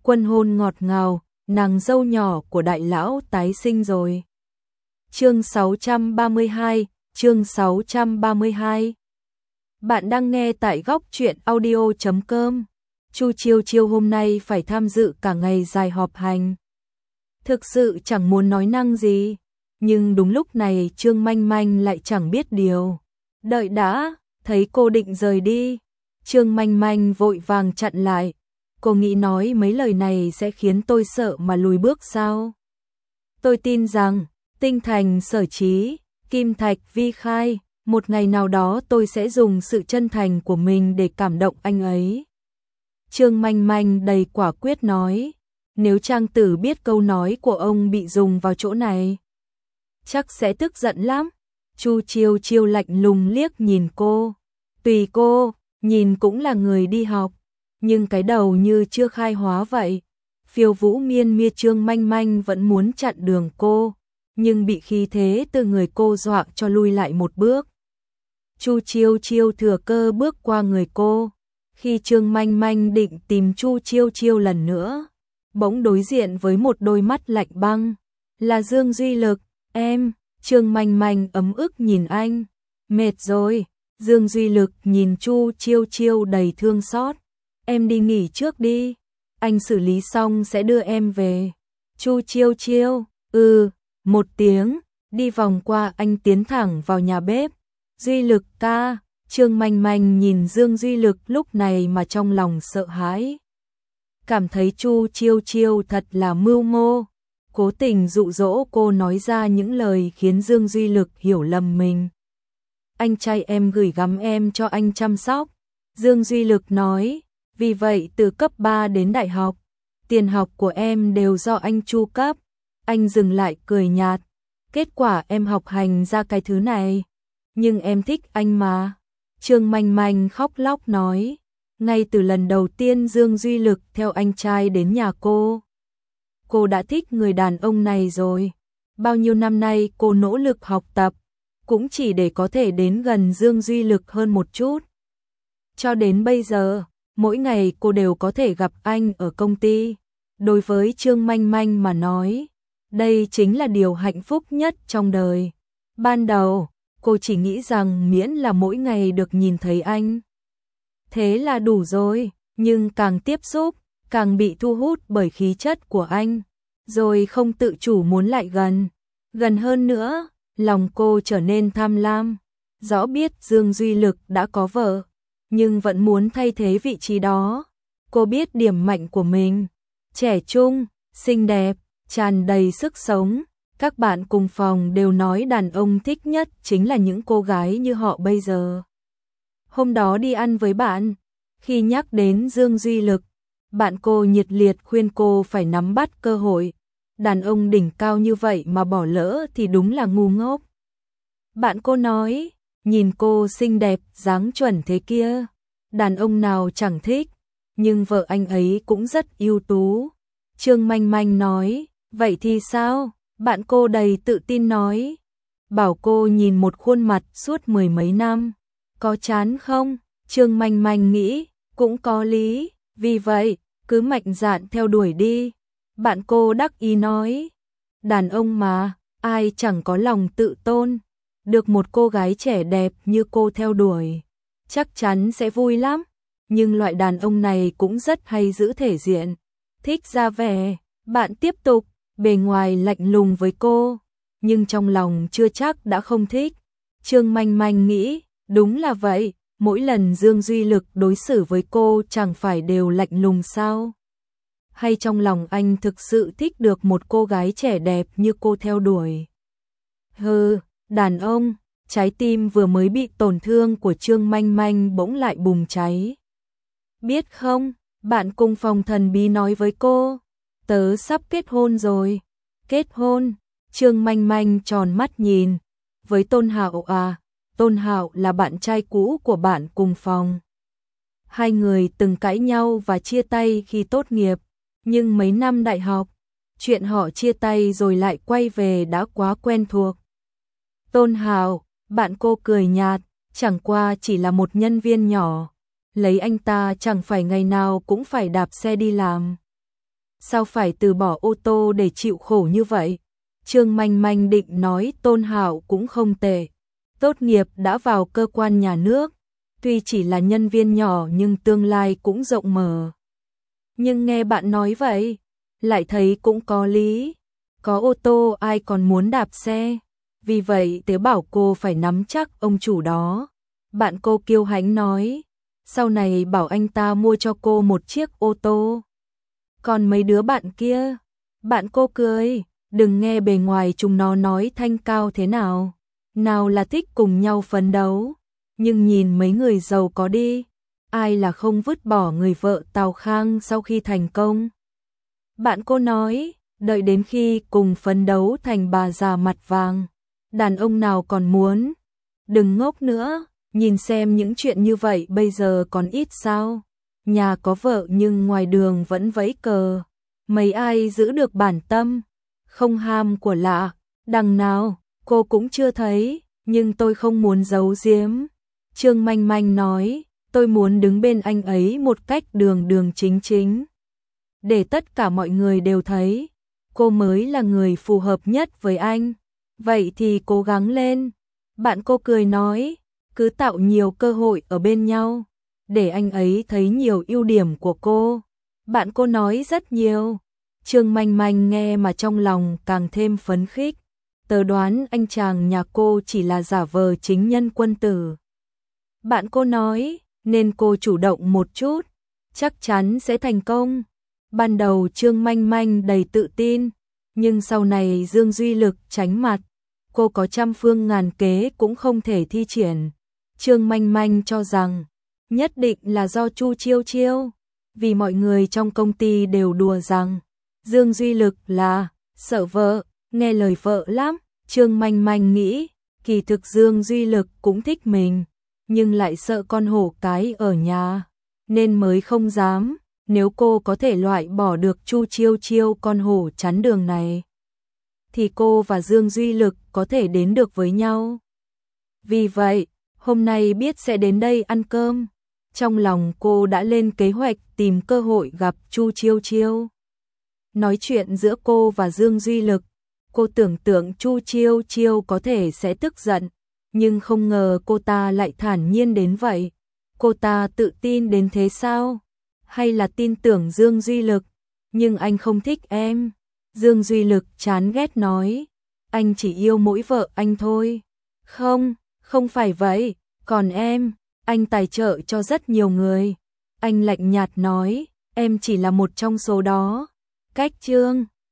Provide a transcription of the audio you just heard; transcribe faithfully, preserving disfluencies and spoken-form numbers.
Quân hôn ngọt ngào, nàng dâu nhỏ của đại lão tái sinh rồi. Chương sáu trăm ba mươi hai, chương sáu trăm ba mươi hai. Bạn đang nghe tại góc truyện audio chấm com. Chu Chiêu Chiêu hôm nay phải tham dự cả ngày dài họp hành. Thực sự chẳng muốn nói năng gì, nhưng đúng lúc này Trương Manh Manh lại chẳng biết điều. Đợi đã, thấy cô định rời đi, Trương Manh Manh vội vàng chặn lại. Cô nghĩ nói mấy lời này sẽ khiến tôi sợ mà lùi bước sao? Tôi tin rằng, tinh thành sở trí, kim thạch vi khai, một ngày nào đó tôi sẽ dùng sự chân thành của mình để cảm động anh ấy. Trương Manh Manh đầy quả quyết nói, nếu Trang Tử biết câu nói của ông bị dùng vào chỗ này, chắc sẽ tức giận lắm. Chu Chiêu Chiêu lạnh lùng liếc nhìn cô, tùy cô, nhìn cũng là người đi học, nhưng cái đầu như chưa khai hóa vậy. Phiêu Vũ Miên Mia Trương Manh Manh vẫn muốn chặn đường cô, nhưng bị khí thế từ người cô dọa cho lui lại một bước. Chu Chiêu Chiêu thừa cơ bước qua người cô, khi Trương Manh Manh định tìm Chu Chiêu Chiêu lần nữa, bỗng đối diện với một đôi mắt lạnh băng, là Dương Duy Lực. Em, Trương Manh Manh ấm ức nhìn anh, mệt rồi. Dương Duy Lực nhìn Chu Chiêu Chiêu đầy thương xót, em đi nghỉ trước đi, anh xử lý xong sẽ đưa em về. Chu Chiêu Chiêu, ừ, một tiếng, đi vòng qua anh tiến thẳng vào nhà bếp. Duy Lực ca, Trương Manh Manh nhìn Dương Duy Lực lúc này mà trong lòng sợ hãi. Cảm thấy Chu Chiêu Chiêu thật là mưu mô, cố tình dụ dỗ cô nói ra những lời khiến Dương Duy Lực hiểu lầm mình. Anh trai em gửi gắm em cho anh chăm sóc. Dương Duy Lực nói, vì vậy từ cấp ba đến đại học, tiền học của em đều do anh chu cấp. Anh dừng lại cười nhạt, kết quả em học hành ra cái thứ này, nhưng em thích anh mà. Trương Manh Manh khóc lóc nói, ngay từ lần đầu tiên Dương Duy Lực theo anh trai đến nhà cô, cô đã thích người đàn ông này rồi. Bao nhiêu năm nay cô nỗ lực học tập, cũng chỉ để có thể đến gần Dương Duy Lực hơn một chút. Cho đến bây giờ, mỗi ngày cô đều có thể gặp anh ở công ty. Đối với Trương Manh Manh mà nói, đây chính là điều hạnh phúc nhất trong đời. Ban đầu, cô chỉ nghĩ rằng miễn là mỗi ngày được nhìn thấy anh, thế là đủ rồi, nhưng càng tiếp xúc, càng bị thu hút bởi khí chất của anh, rồi không tự chủ muốn lại gần, gần hơn nữa. Lòng cô trở nên tham lam, rõ biết Dương Duy Lực đã có vợ, nhưng vẫn muốn thay thế vị trí đó. Cô biết điểm mạnh của mình, trẻ trung, xinh đẹp, tràn đầy sức sống. Các bạn cùng phòng đều nói đàn ông thích nhất chính là những cô gái như họ bây giờ. Hôm đó đi ăn với bạn, khi nhắc đến Dương Duy Lực, bạn cô nhiệt liệt khuyên cô phải nắm bắt cơ hội. Đàn ông đỉnh cao như vậy mà bỏ lỡ thì đúng là ngu ngốc. Bạn cô nói, nhìn cô xinh đẹp, dáng chuẩn thế kia, đàn ông nào chẳng thích, nhưng vợ anh ấy cũng rất ưu tú. Trương Manh Manh nói, vậy thì sao? Bạn cô đầy tự tin nói, bảo cô nhìn một khuôn mặt suốt mười mấy năm, có chán không? Trương Manh Manh nghĩ, cũng có lý, vì vậy, cứ mạnh dạn theo đuổi đi. Bạn cô đắc ý nói, đàn ông mà, ai chẳng có lòng tự tôn, được một cô gái trẻ đẹp như cô theo đuổi, chắc chắn sẽ vui lắm, nhưng loại đàn ông này cũng rất hay giữ thể diện, thích ra vẻ. Bạn tiếp tục, bề ngoài lạnh lùng với cô, nhưng trong lòng chưa chắc đã không thích. Trương Manh Manh nghĩ, đúng là vậy, mỗi lần Dương Duy Lực đối xử với cô chẳng phải đều lạnh lùng sao? Hay trong lòng anh thực sự thích được một cô gái trẻ đẹp như cô theo đuổi? Hừ, đàn ông, trái tim vừa mới bị tổn thương của Trương Manh Manh bỗng lại bùng cháy. Biết không, bạn cùng phòng thần bí nói với cô, tớ sắp kết hôn rồi. Kết hôn? Trương Manh Manh tròn mắt nhìn, với Tôn Hạo à? Tôn Hạo là bạn trai cũ của bạn cùng phòng. Hai người từng cãi nhau và chia tay khi tốt nghiệp, nhưng mấy năm đại học, chuyện họ chia tay rồi lại quay về đã quá quen thuộc. Tôn Hạo, bạn cô cười nhạt, chẳng qua chỉ là một nhân viên nhỏ, lấy anh ta chẳng phải ngày nào cũng phải đạp xe đi làm. sao phải từ bỏ ô tô để chịu khổ như vậy? Trương Manh Manh định nói Tôn Hạo cũng không tệ, tốt nghiệp đã vào cơ quan nhà nước, tuy chỉ là nhân viên nhỏ nhưng tương lai cũng rộng mở. Nhưng nghe bạn nói vậy, lại thấy cũng có lý, có ô tô ai còn muốn đạp xe, vì vậy tớ bảo cô phải nắm chắc ông chủ đó. Bạn cô kiêu hãnh nói, sau này bảo anh ta mua cho cô một chiếc ô tô. Còn mấy đứa bạn kia, bạn cô cười, đừng nghe bề ngoài chúng nó nói thanh cao thế nào, nào là thích cùng nhau phấn đấu, nhưng nhìn mấy người giàu có đi, ai là không vứt bỏ người vợ Tào Khang sau khi thành công. Bạn cô nói, đợi đến khi cùng phấn đấu thành bà già mặt vàng, đàn ông nào còn muốn, đừng ngốc nữa, nhìn xem những chuyện như vậy bây giờ còn ít sao, nhà có vợ nhưng ngoài đường vẫn vẫy cờ, mấy ai giữ được bản tâm, không ham của lạ, đằng nào, cô cũng chưa thấy, nhưng tôi không muốn giấu giếm. Trương Manh Manh nói, tôi muốn đứng bên anh ấy một cách đường đường chính chính, để tất cả mọi người đều thấy, cô mới là người phù hợp nhất với anh, vậy thì cố gắng lên. Bạn cô cười nói, cứ tạo nhiều cơ hội ở bên nhau, để anh ấy thấy nhiều ưu điểm của cô. Bạn cô nói rất nhiều, Trương Manh Manh nghe mà trong lòng càng thêm phấn khích, tớ đoán anh chàng nhà cô chỉ là giả vờ chính nhân quân tử. Bạn cô nói, nên cô chủ động một chút, chắc chắn sẽ thành công. Ban đầu Trương Manh Manh đầy tự tin, nhưng sau này Dương Duy Lực tránh mặt, cô có trăm phương ngàn kế cũng không thể thi triển. Trương Manh Manh cho rằng, nhất định là do Chu Chiêu Chiêu, vì mọi người trong công ty đều đùa rằng, Dương Duy Lực là sợ vợ, nghe lời vợ lắm. Trương Manh Manh nghĩ, kỳ thực Dương Duy Lực cũng thích mình, nhưng lại sợ con hổ cái ở nhà, nên mới không dám. Nếu cô có thể loại bỏ được Chu Chiêu Chiêu con hổ chắn đường này, thì cô và Dương Duy Lực có thể đến được với nhau. Vì vậy, hôm nay biết sẽ đến đây ăn cơm, trong lòng cô đã lên kế hoạch tìm cơ hội gặp Chu Chiêu Chiêu. Nói chuyện giữa cô và Dương Duy Lực, cô tưởng tượng Chu Chiêu Chiêu có thể sẽ tức giận, nhưng không ngờ cô ta lại thản nhiên đến vậy. Cô ta tự tin đến thế sao? Hay là tin tưởng Dương Duy Lực, nhưng anh không thích em. Dương Duy Lực chán ghét nói, anh chỉ yêu mỗi vợ anh thôi. Không, không phải vậy, còn em, anh tài trợ cho rất nhiều người. Anh lạnh nhạt nói, em chỉ là một trong số đó. Cách Trương